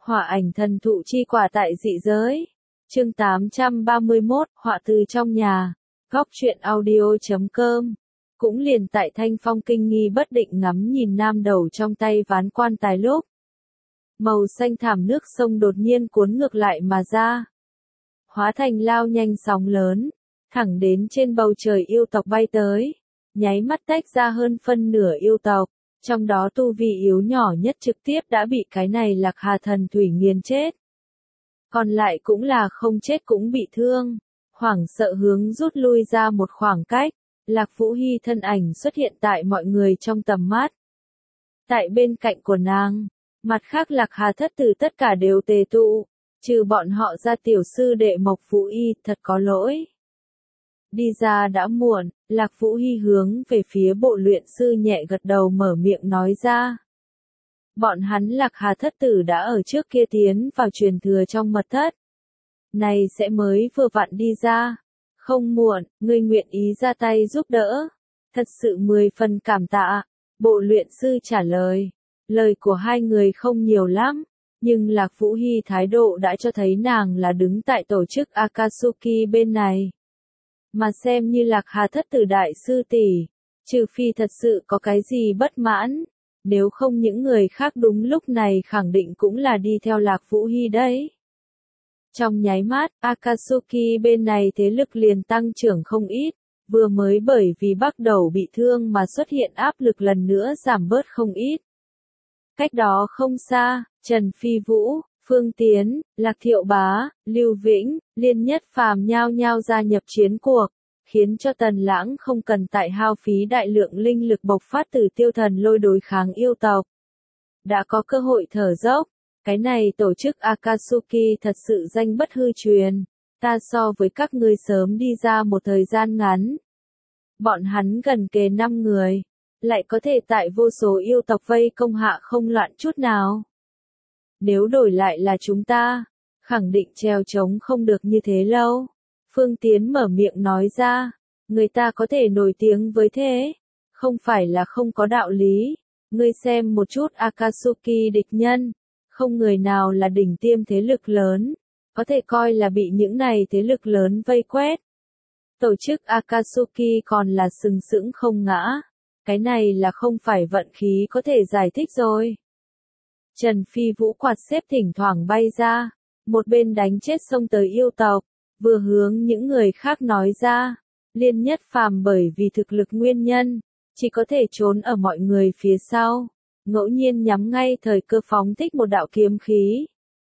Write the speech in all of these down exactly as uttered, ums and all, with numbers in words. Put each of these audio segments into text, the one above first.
Hỏa ảnh thần thụ chi quả tại dị giới. Chương tám trăm ba mươi mốt, họa từ trong nhà. Góc truyện audio chấm com. Cũng liền tại Thanh Phong kinh nghi bất định ngắm nhìn nam đầu trong tay ván quan tài lúc. Màu xanh thảm nước sông đột nhiên cuốn ngược lại mà ra. Hóa thành lao nhanh sóng lớn, thẳng đến trên bầu trời yêu tộc bay tới. Nháy mắt tách ra hơn phân nửa yêu tộc, trong đó tu vi yếu nhỏ nhất trực tiếp đã bị cái này Lạc Hà thần thủy nghiền chết. Còn lại cũng là không chết cũng bị thương, hoảng sợ hướng rút lui ra một khoảng cách. Lạc Vũ Hy thân ảnh xuất hiện tại mọi người trong tầm mắt. Tại bên cạnh của nàng, mặt khác Lạc Hà thất tử tất cả đều tề tụ, trừ bọn họ ra tiểu sư đệ Mộc Vũ Y thật có lỗi. Đi ra đã muộn, Lạc Vũ Hy hướng về phía bộ luyện sư nhẹ gật đầu mở miệng nói ra. Bọn hắn Lạc Hà thất tử đã ở trước kia tiến vào truyền thừa trong mật thất. Này sẽ mới vừa vặn đi ra. Không muộn, ngươi nguyện ý ra tay giúp đỡ. Thật sự mười phần cảm tạ. Bộ luyện sư trả lời. Lời của hai người không nhiều lắm. Nhưng Lạc Vũ Hy thái độ đã cho thấy nàng là đứng tại tổ chức Akatsuki bên này. Mà xem như Lạc Hà thất tử đại sư tỷ, trừ phi thật sự có cái gì bất mãn, nếu không những người khác đúng lúc này khẳng định cũng là đi theo Lạc Vũ Hy đấy. Trong nháy mắt, Akatsuki bên này thế lực liền tăng trưởng không ít, vừa mới bởi vì bắt đầu bị thương mà xuất hiện áp lực lần nữa giảm bớt không ít. Cách đó không xa, Trần Phi Vũ, Phương Tiến, Lạc Thiệu Bá, Lưu Vĩnh, Liên Nhất Phàm nhao nhao gia nhập chiến cuộc, khiến cho Tần Lãng không cần tại hao phí đại lượng linh lực bộc phát từ tiêu thần lôi đối kháng yêu tộc. Đã có cơ hội thở dốc, cái này tổ chức Akatsuki thật sự danh bất hư truyền, ta so với các ngươi sớm đi ra một thời gian ngắn. Bọn hắn gần kề năm người, lại có thể tại vô số yêu tộc vây công hạ không loạn chút nào. Nếu đổi lại là chúng ta, khẳng định treo trống không được như thế lâu. Phương Tiến mở miệng nói ra, người ta có thể nổi tiếng với thế, không phải là không có đạo lý. Ngươi xem một chút Akatsuki địch nhân, không người nào là đỉnh tiêm thế lực lớn, có thể coi là bị những này thế lực lớn vây quét. Tổ chức Akatsuki còn là sừng sững không ngã, cái này là không phải vận khí có thể giải thích rồi. Trần Phi Vũ quạt xếp thỉnh thoảng bay ra, một bên đánh chết xông tới yêu tộc, vừa hướng những người khác nói ra, Liên Nhất Phàm bởi vì thực lực nguyên nhân, chỉ có thể trốn ở mọi người phía sau, ngẫu nhiên nhắm ngay thời cơ phóng thích một đạo kiếm khí.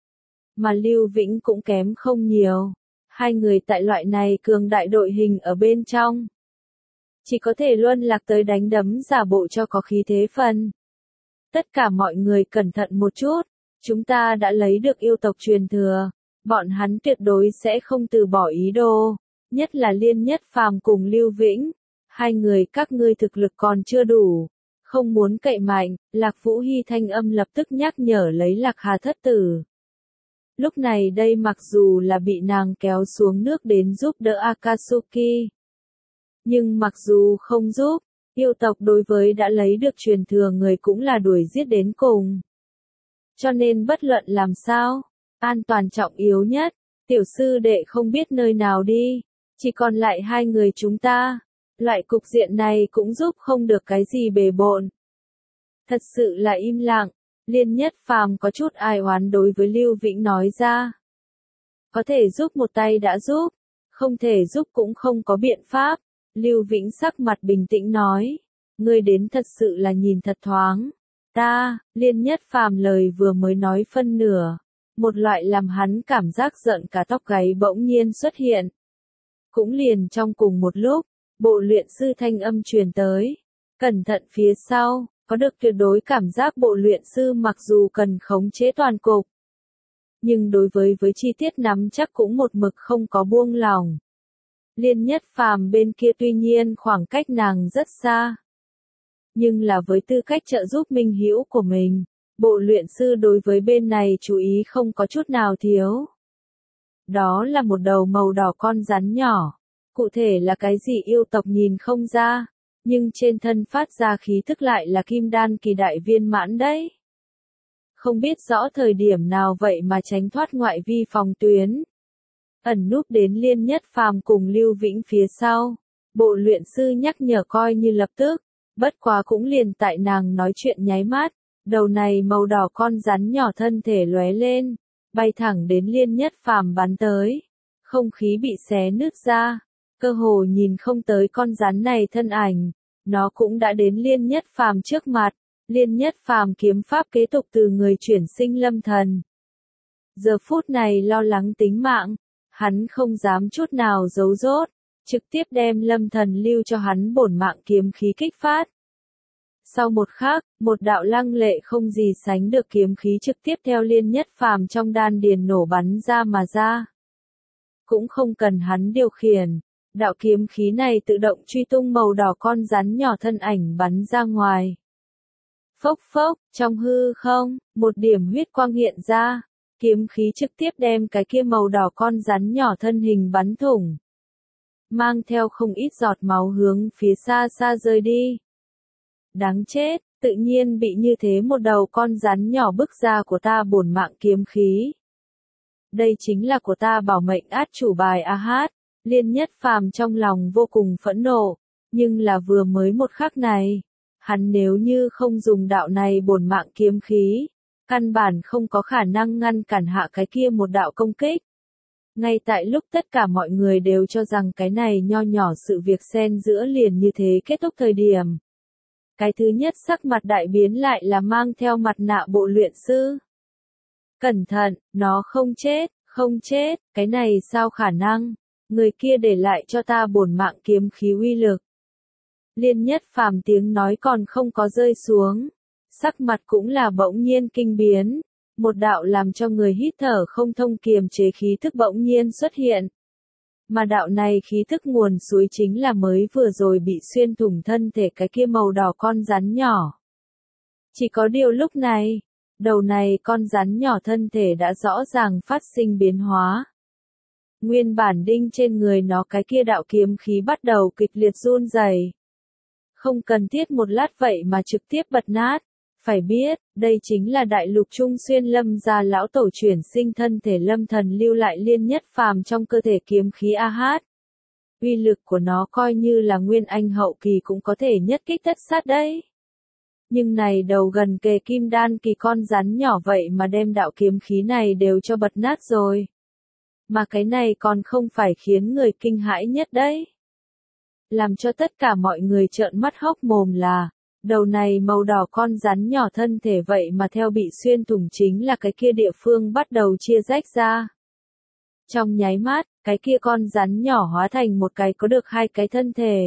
Mà Lưu Vĩnh cũng kém không nhiều, hai người tại loại này cường đại đội hình ở bên trong. Chỉ có thể luân lạc tới đánh đấm giả bộ cho có khí thế phần. Tất cả mọi người cẩn thận một chút, chúng ta đã lấy được yêu tộc truyền thừa, bọn hắn tuyệt đối sẽ không từ bỏ ý đồ, nhất là Liên Nhất Phàm cùng Lưu Vĩnh, hai người các ngươi thực lực còn chưa đủ, không muốn cậy mạnh. Lạc Vũ Hy thanh âm lập tức nhắc nhở lấy Lạc Hà thất tử. Lúc này đây mặc dù là bị nàng kéo xuống nước đến giúp đỡ Akatsuki, nhưng mặc dù không giúp, yêu tộc đối với đã lấy được truyền thừa người cũng là đuổi giết đến cùng. Cho nên bất luận làm sao, an toàn trọng yếu nhất, tiểu sư đệ không biết nơi nào đi, chỉ còn lại hai người chúng ta, loại cục diện này cũng giúp không được cái gì bề bộn. Thật sự là im lặng, Liên Nhất Phàm có chút ai oán đối với Lưu Vĩnh nói ra. Có thể giúp một tay đã giúp, không thể giúp cũng không có biện pháp. Lưu Vĩnh sắc mặt bình tĩnh nói, ngươi đến thật sự là nhìn thật thoáng. Ta, Liên Nhất Phàm lời vừa mới nói phân nửa, một loại làm hắn cảm giác giận cả tóc gáy bỗng nhiên xuất hiện. Cũng liền trong cùng một lúc, bộ luyện sư thanh âm truyền tới, cẩn thận phía sau, có được tuyệt đối cảm giác bộ luyện sư mặc dù cần khống chế toàn cục, nhưng đối với với chi tiết nắm chắc cũng một mực không có buông lỏng. Liên Nhất Phàm bên kia tuy nhiên khoảng cách nàng rất xa, nhưng là với tư cách trợ giúp minh hữu của mình, bộ luyện sư đối với bên này chú ý không có chút nào thiếu. Đó là một đầu màu đỏ con rắn nhỏ, cụ thể là cái gì yêu tộc nhìn không ra, nhưng trên thân phát ra khí thức lại là kim đan kỳ đại viên mãn đấy. không biết rõ thời điểm nào vậy mà tránh thoát ngoại vi phòng tuyến. Ẩn núp đến Liên Nhất Phàm cùng Lưu Vĩnh phía sau. Bộ luyện sư nhắc nhở coi như lập tức, bất quá cũng liền tại nàng nói chuyện nháy mắt, đầu này màu đỏ con rắn nhỏ thân thể lóe lên, bay thẳng đến Liên Nhất Phàm bắn tới. Không khí bị xé nứt ra, cơ hồ nhìn không tới con rắn này thân ảnh, nó cũng đã đến Liên Nhất Phàm trước mặt. Liên Nhất Phàm kiếm pháp kế tục từ người chuyển sinh lâm thần. Giờ phút này lo lắng tính mạng, hắn không dám chút nào giấu dốt, trực tiếp đem lâm thần lưu cho hắn bổn mạng kiếm khí kích phát. Sau một khắc, một đạo lăng lệ không gì sánh được kiếm khí trực tiếp theo Liên Nhất Phàm trong đan điền nổ bắn ra mà ra. Cũng không cần hắn điều khiển, đạo kiếm khí này tự động truy tung màu đỏ con rắn nhỏ thân ảnh bắn ra ngoài. Phốc phốc, trong hư không, một điểm huyết quang hiện ra, kiếm khí trực tiếp đem cái kia màu đỏ con rắn nhỏ thân hình bắn thủng. Mang theo không ít giọt máu hướng phía xa xa rơi đi. Đáng chết, tự nhiên bị như thế một đầu con rắn nhỏ bức ra của ta bổn mạng kiếm khí. Đây chính là của ta bảo mệnh át chủ bài a hát, Liên Nhất Phàm trong lòng vô cùng phẫn nộ, nhưng là vừa mới một khắc này, hắn nếu như không dùng đạo này bổn mạng kiếm khí, căn bản không có khả năng ngăn cản hạ cái kia một đạo công kích. Ngay tại lúc tất cả mọi người đều cho rằng cái này nho nhỏ sự việc xen giữa liền như thế kết thúc thời điểm. Cái thứ nhất sắc mặt đại biến lại là mang theo mặt nạ bộ luyện sư. Cẩn thận, nó không chết, không chết, cái này sao khả năng, người kia để lại cho ta bổn mạng kiếm khí uy lực. Liên Nhất Phàm tiếng nói còn không có rơi xuống, sắc mặt cũng là bỗng nhiên kinh biến, một đạo làm cho người hít thở không thông kiềm chế khí thức bỗng nhiên xuất hiện. Mà đạo này khí thức nguồn suối chính là mới vừa rồi bị xuyên thủng thân thể cái kia màu đỏ con rắn nhỏ. Chỉ có điều lúc này, đầu này con rắn nhỏ thân thể đã rõ ràng phát sinh biến hóa. Nguyên bản đinh trên người nó cái kia đạo kiếm khí bắt đầu kịch liệt run rẩy. Không cần thiết một lát vậy mà trực tiếp bật nát. Phải biết, đây chính là đại lục trung xuyên lâm gia lão tổ chuyển sinh thân thể lâm thần lưu lại Liên Nhất Phàm trong cơ thể kiếm khí a hát. Uy lực của nó coi như là nguyên anh hậu kỳ cũng có thể nhất kích tất sát đấy. Nhưng này đầu gần kề kim đan kỳ con rắn nhỏ vậy mà đem đạo kiếm khí này đều cho bật nát rồi. Mà cái này còn không phải khiến người kinh hãi nhất đấy. Làm cho tất cả mọi người trợn mắt hốc mồm là, đầu này màu đỏ con rắn nhỏ thân thể vậy mà theo bị xuyên thủng chính là cái kia địa phương bắt đầu chia rách ra. Trong nháy mắt, cái kia con rắn nhỏ hóa thành một cái có được hai cái thân thể.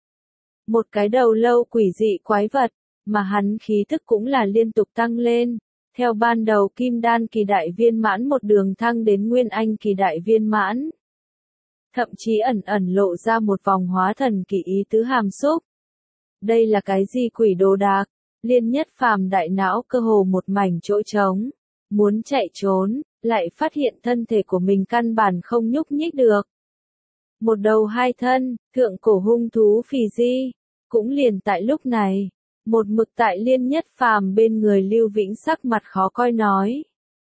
Một cái đầu lâu quỷ dị quái vật, mà hắn khí tức cũng là liên tục tăng lên. Theo ban đầu kim đan kỳ đại viên mãn một đường thăng đến nguyên anh kỳ đại viên mãn. Thậm chí ẩn ẩn lộ ra một vòng hóa thần kỳ ý tứ hàm xúc. Đây là cái gì quỷ đồ đạc? Liên Nhất Phàm đại não cơ hồ một mảnh chỗ trống. Muốn chạy trốn, lại phát hiện thân thể của mình căn bản không nhúc nhích được. Một đầu hai thân, thượng cổ hung thú phì di. Cũng liền tại lúc này, một mực tại Liên Nhất Phàm bên người Lưu Vĩnh sắc mặt khó coi nói.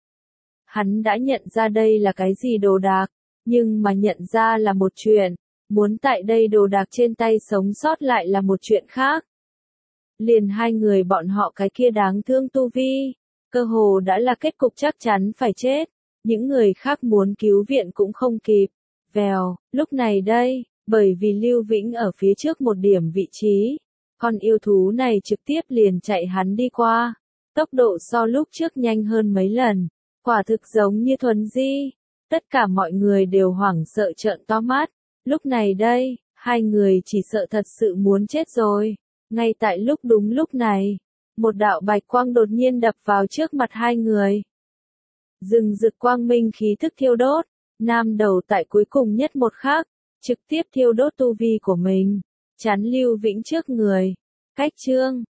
Hắn đã nhận ra đây là cái gì đồ đạc, nhưng mà nhận ra là một chuyện, muốn tại đây đồ đạc trên tay sống sót lại là một chuyện khác. Liền hai người bọn họ cái kia đáng thương tu vi, cơ hồ đã là kết cục chắc chắn phải chết, những người khác muốn cứu viện cũng không kịp. Vèo, lúc này đây, bởi vì Lưu Vĩnh ở phía trước một điểm vị trí, con yêu thú này trực tiếp liền chạy hắn đi qua, tốc độ so lúc trước nhanh hơn mấy lần, quả thực giống như thuần di. Tất cả mọi người đều hoảng sợ trợn to mắt, lúc này đây, hai người chỉ sợ thật sự muốn chết rồi. Ngay tại lúc đúng lúc này, một đạo bạch quang đột nhiên đập vào trước mặt hai người. Rừng rực quang minh khí thức thiêu đốt, nam đầu tại cuối cùng nhất một khắc, trực tiếp thiêu đốt tu vi của mình, chắn Lưu Vĩnh trước người. Cách chương